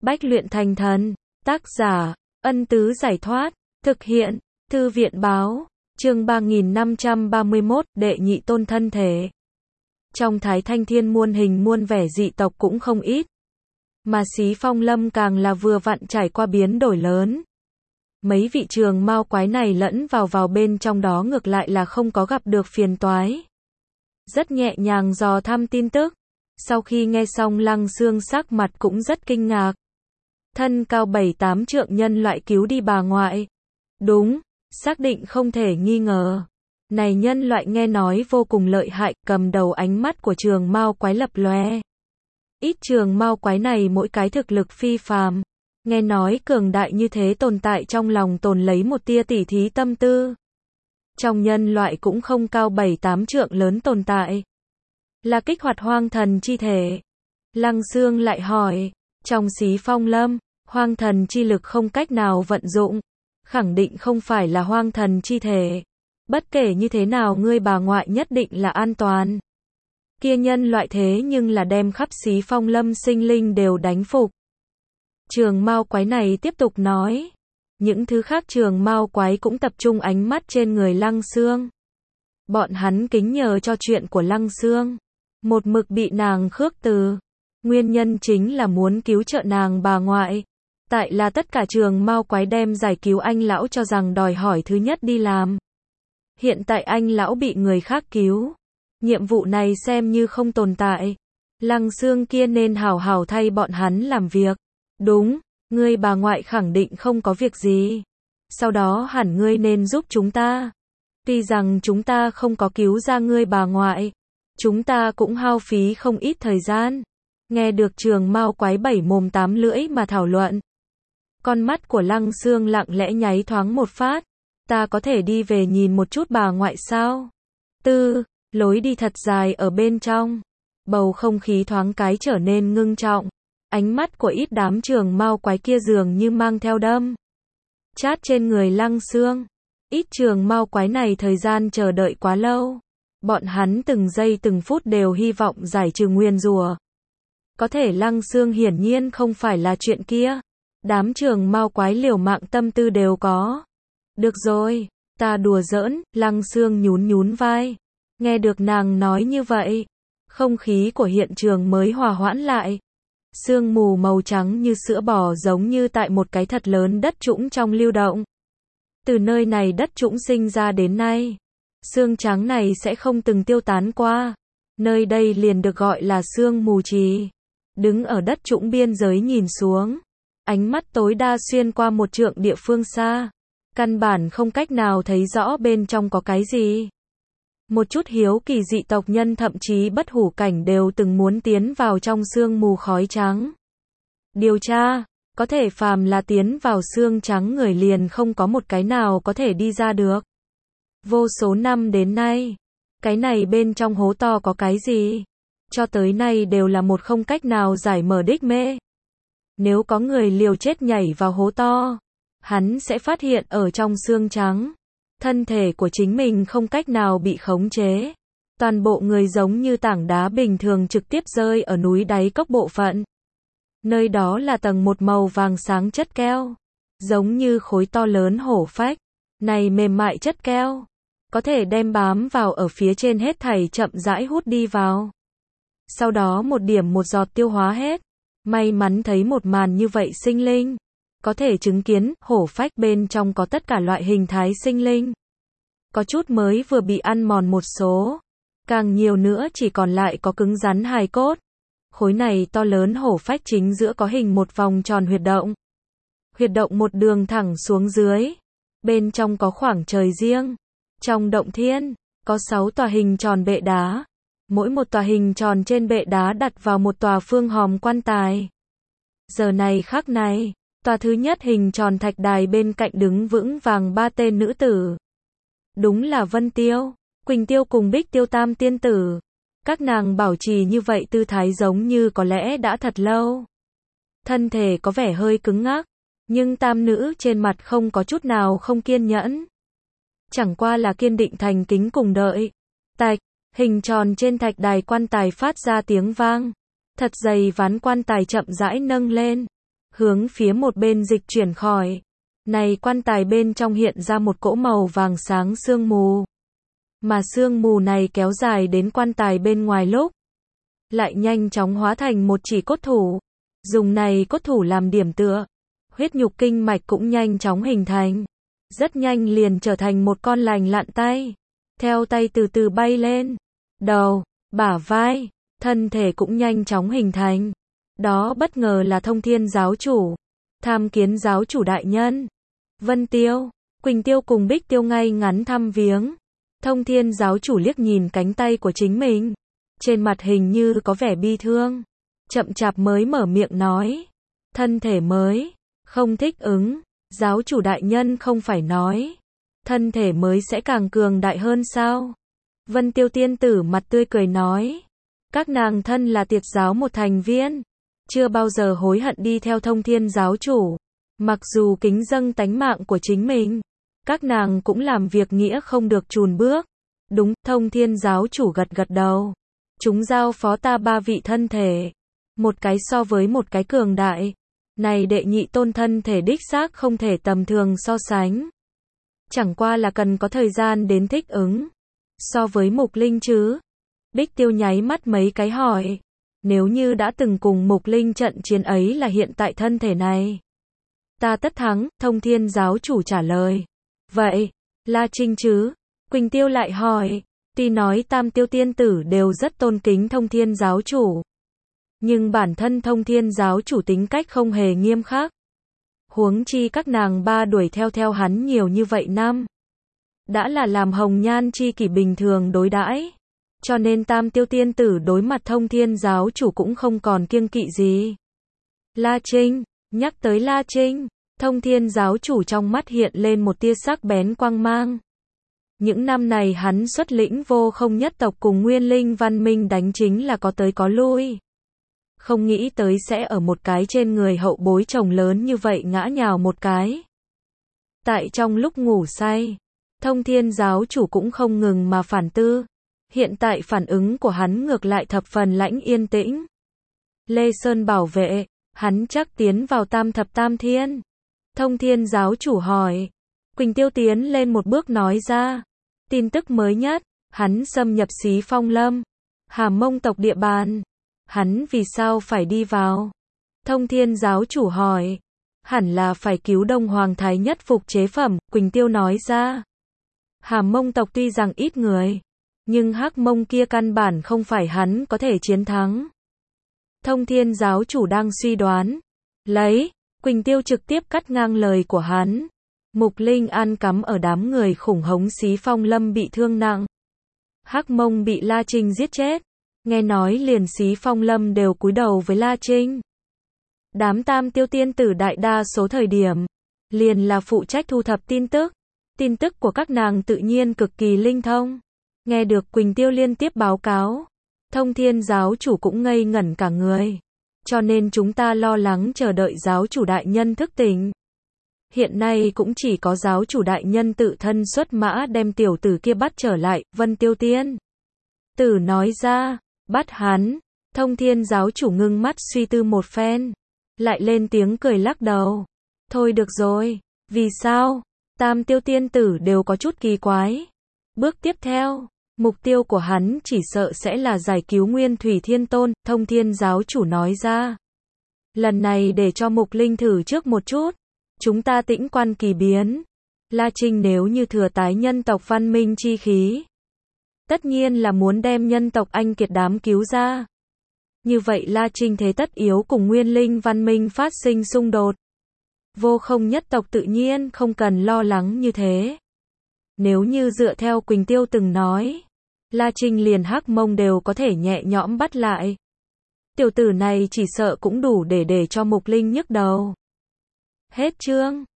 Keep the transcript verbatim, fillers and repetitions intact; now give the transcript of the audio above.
Bách luyện thành thần. Tác giả, Ân Tứ Giải Thoát. Thực hiện, Thư viện Báo. Chương ba nghìn năm trăm ba mươi mốt, Đệ Nhị Tôn Thân Thể. Trong Thái Thanh Thiên muôn hình muôn vẻ dị tộc cũng không ít. Mà Xí Phong Lâm càng là vừa vặn trải qua biến đổi lớn. Mấy vị trường mao quái này lẫn vào vào bên trong đó ngược lại là không có gặp được phiền toái. Rất nhẹ nhàng dò thăm tin tức. Sau khi nghe xong Lăng Xương sắc mặt cũng rất kinh ngạc. Thân cao bảy tám trượng nhân loại cứu đi bà ngoại. Đúng, xác định không thể nghi ngờ. Này nhân loại nghe nói vô cùng lợi hại, cầm đầu ánh mắt của trường mao quái lập lòe. Ít trường mao quái này mỗi cái thực lực phi phàm. Nghe nói cường đại như thế tồn tại trong lòng tồn lấy một tia tỉ thí tâm tư. Trong nhân loại cũng không cao bảy tám trượng lớn tồn tại. Là kích hoạt hoang thần chi thể. Lăng Xương lại hỏi, trong Xí Phong Lâm, hoang thần chi lực không cách nào vận dụng. Khẳng định không phải là hoang thần chi thể. Bất kể như thế nào ngươi bà ngoại nhất định là an toàn. Kia nhân loại thế nhưng là đem khắp Xí Phong Lâm sinh linh đều đánh phục. Trường mao quái này tiếp tục nói. Những thứ khác trường mao quái cũng tập trung ánh mắt trên người Lăng Xương. Bọn hắn kính nhờ cho chuyện của Lăng Xương. Một mực bị nàng khước từ. Nguyên nhân chính là muốn cứu trợ nàng bà ngoại. Tại là tất cả trường mao quái đem giải cứu anh lão cho rằng đòi hỏi thứ nhất đi làm. Hiện tại anh lão bị người khác cứu. Nhiệm vụ này xem như không tồn tại. Lăng Xương kia nên hảo hảo thay bọn hắn làm việc. Đúng, ngươi bà ngoại khẳng định không có việc gì. Sau đó hẳn ngươi nên giúp chúng ta. Tuy rằng chúng ta không có cứu ra ngươi bà ngoại. Chúng ta cũng hao phí không ít thời gian. Nghe được trường mao quái bảy mồm tám lưỡi mà thảo luận. Con mắt của Lăng Xương lặng lẽ nháy thoáng một phát. Ta có thể đi về nhìn một chút bà ngoại sao? Tư, lối đi thật dài ở bên trong. Bầu không khí thoáng cái trở nên ngưng trọng. Ánh mắt của ít đám trường mao quái kia dường như mang theo đâm. Chát trên người Lăng Xương. Ít trường mao quái này thời gian chờ đợi quá lâu. Bọn hắn từng giây từng phút đều hy vọng giải trừ nguyền rủa. Có thể Lăng Xương hiển nhiên không phải là chuyện kia. Đám trường mao quái liều mạng tâm tư đều có. Được rồi, ta đùa giỡn, Lăng Xương nhún nhún vai. Nghe được nàng nói như vậy, không khí của hiện trường mới hòa hoãn lại. Sương mù màu trắng như sữa bò giống như tại một cái thật lớn đất trũng trong lưu động. Từ nơi này đất trũng sinh ra đến nay, sương trắng này sẽ không từng tiêu tán qua. Nơi đây liền được gọi là sương mù trì. Đứng ở đất trũng biên giới nhìn xuống, ánh mắt tối đa xuyên qua một trượng địa phương xa. Căn bản không cách nào thấy rõ bên trong có cái gì. Một chút hiếu kỳ dị tộc nhân thậm chí bất hủ cảnh đều từng muốn tiến vào trong sương mù khói trắng. Điều tra, có thể phàm là tiến vào sương trắng người liền không có một cái nào có thể đi ra được. Vô số năm đến nay, cái này bên trong hố to có cái gì? Cho tới nay đều là một không cách nào giải mở đích mê. Nếu có người liều chết nhảy vào hố to, hắn sẽ phát hiện ở trong xương trắng, thân thể của chính mình không cách nào bị khống chế. Toàn bộ người giống như tảng đá bình thường trực tiếp rơi ở núi đáy cốc bộ phận. Nơi đó là tầng một màu vàng sáng chất keo, giống như khối to lớn hổ phách. Này mềm mại chất keo, có thể đem bám vào ở phía trên hết thảy chậm rãi hút đi vào. Sau đó một điểm một giọt tiêu hóa hết. May mắn thấy một màn như vậy sinh linh. Có thể chứng kiến, hổ phách bên trong có tất cả loại hình thái sinh linh. Có chút mới vừa bị ăn mòn một số. Càng nhiều nữa chỉ còn lại có cứng rắn hài cốt. Khối này to lớn hổ phách chính giữa có hình một vòng tròn huyệt động. Huyệt động một đường thẳng xuống dưới. Bên trong có khoảng trời riêng. Trong động thiên, có sáu tòa hình tròn bệ đá. Mỗi một tòa hình tròn trên bệ đá đặt vào một tòa phương hòm quan tài. Giờ này khắc này, tòa thứ nhất hình tròn thạch đài bên cạnh đứng vững vàng ba tên nữ tử. Đúng là Vân Tiêu, Quỳnh Tiêu cùng Bích Tiêu tam tiên tử. Các nàng bảo trì như vậy tư thái giống như có lẽ đã thật lâu. Thân thể có vẻ hơi cứng ngắc, nhưng tam nữ trên mặt không có chút nào không kiên nhẫn. Chẳng qua là kiên định thành kính cùng đợi. Tạch. Hình tròn trên thạch đài quan tài phát ra tiếng vang. Thật dày ván quan tài chậm rãi nâng lên. hướng phía một bên dịch chuyển khỏi. Này quan tài bên trong hiện ra một cỗ màu vàng sáng sương mù. Mà sương mù này kéo dài đến quan tài bên ngoài lúc, lại nhanh chóng hóa thành một chỉ cốt thủ. Dùng này cốt thủ làm điểm tựa, huyết nhục kinh mạch cũng nhanh chóng hình thành. Rất nhanh liền trở thành một con lành lặn tay. Theo tay từ từ bay lên. Đầu, bả vai, thân thể cũng nhanh chóng hình thành. Đó bất ngờ là Thông Thiên giáo chủ. Tham kiến giáo chủ đại nhân. Vân Tiêu, Quỳnh Tiêu cùng Bích Tiêu ngay ngắn thăm viếng. Thông Thiên giáo chủ liếc nhìn cánh tay của chính mình. Trên mặt hình như có vẻ bi thương. Chậm chạp mới mở miệng nói. Thân thể mới, không thích ứng. Giáo chủ đại nhân không phải nói. Thân thể mới sẽ càng cường đại hơn sao? Vân Tiêu tiên tử mặt tươi cười nói. Các nàng thân là tiệt giáo một thành viên. Chưa bao giờ hối hận đi theo Thông Thiên giáo chủ. Mặc dù kính dâng tánh mạng của chính mình. Các nàng cũng làm việc nghĩa không được chùn bước. Đúng, Thông Thiên giáo chủ gật gật đầu. Chúng giao phó ta ba vị thân thể. Một cái so với một cái cường đại. Này đệ nhị tôn thân thể đích xác không thể tầm thường so sánh. Chẳng qua là cần có thời gian đến thích ứng. So với Mục Linh chứ? Bích Tiêu nháy mắt mấy cái hỏi. Nếu như đã từng cùng Mục Linh trận chiến ấy là hiện tại thân thể này. Ta tất thắng, Thông Thiên giáo chủ trả lời. Vậy, La Trinh chứ? Quỳnh Tiêu lại hỏi. Tuy nói Tam Tiêu tiên tử đều rất tôn kính Thông Thiên giáo chủ. Nhưng bản thân Thông Thiên giáo chủ tính cách không hề nghiêm khắc. Huống chi các nàng ba đuổi theo theo hắn nhiều như vậy năm. Đã là làm hồng nhan chi kỷ bình thường đối đãi. Cho nên Tam Tiêu tiên tử đối mặt Thông Thiên giáo chủ cũng không còn kiêng kỵ gì. La Trinh, nhắc tới La Trinh, Thông Thiên giáo chủ trong mắt hiện lên một tia sắc bén quang mang. Những năm này hắn xuất lĩnh Vô Không nhất tộc cùng Nguyên Linh văn minh đánh chính là có tới có lui. Không nghĩ tới sẽ ở một cái trên người hậu bối chồng lớn như vậy ngã nhào một cái. Tại trong lúc ngủ say, Thông Thiên giáo chủ cũng không ngừng mà phản tư. Hiện tại phản ứng của hắn ngược lại thập phần lãnh yên tĩnh. Lê Sơn bảo vệ, hắn chắc tiến vào tam thập tam thiên. Thông Thiên giáo chủ hỏi. Quỳnh Tiêu tiến lên một bước nói ra. Tin tức mới nhất, hắn xâm nhập Xí Phong Lâm, Hàm Mông tộc địa bàn. Hắn vì sao phải đi vào? Thông Thiên giáo chủ hỏi. Hẳn là phải cứu Đông Hoàng Thái nhất phục chế phẩm, Quỳnh Tiêu nói ra. Hàm Mông tộc tuy rằng ít người, nhưng Hắc Mông kia căn bản không phải hắn có thể chiến thắng. Thông Thiên giáo chủ đang suy đoán. Lấy, Quỳnh Tiêu trực tiếp cắt ngang lời của hắn. Mục Linh An cắm ở đám người khủng hống Xí Phong Lâm bị thương nặng. Hắc Mông bị La Trinh giết chết. Nghe nói liền Xí Phong Lâm đều cúi đầu với La Trinh. Đám Tam Tiêu tiên tử đại đa số thời điểm, liền là phụ trách thu thập tin tức. Tin tức của các nàng tự nhiên cực kỳ linh thông. Nghe được Quỳnh Tiêu liên tiếp báo cáo, Thông Thiên giáo chủ cũng ngây ngẩn cả người. Cho nên chúng ta lo lắng chờ đợi giáo chủ đại nhân thức tỉnh. Hiện nay cũng chỉ có giáo chủ đại nhân tự thân xuất mã đem tiểu tử kia bắt trở lại. Vân Tiêu tiên tử nói ra. Bắt hắn. Thông Thiên giáo chủ ngưng mắt suy tư một phen, lại lên tiếng cười lắc đầu. Thôi được rồi. Vì sao? Tam Tiêu tiên tử đều có chút kỳ quái. Bước tiếp theo, mục tiêu của hắn chỉ sợ sẽ là giải cứu Nguyên Thủy Thiên Tôn. Thông Thiên giáo chủ nói ra. Lần này để cho Mục Linh thử trước một chút. Chúng ta tĩnh quan kỳ biến. La Trinh nếu như thừa tái nhân tộc văn minh chi khí, tất nhiên là muốn đem nhân tộc anh kiệt đám cứu ra. Như vậy La Trinh thế tất yếu cùng Nguyên Linh văn minh phát sinh xung đột. Vô Không nhất tộc tự nhiên không cần lo lắng như thế. Nếu như dựa theo Quỳnh Tiêu từng nói, La Trinh liền Hắc Mông đều có thể nhẹ nhõm bắt lại. Tiểu tử này chỉ sợ cũng đủ để để cho Mục Linh nhức đầu. Hết chương.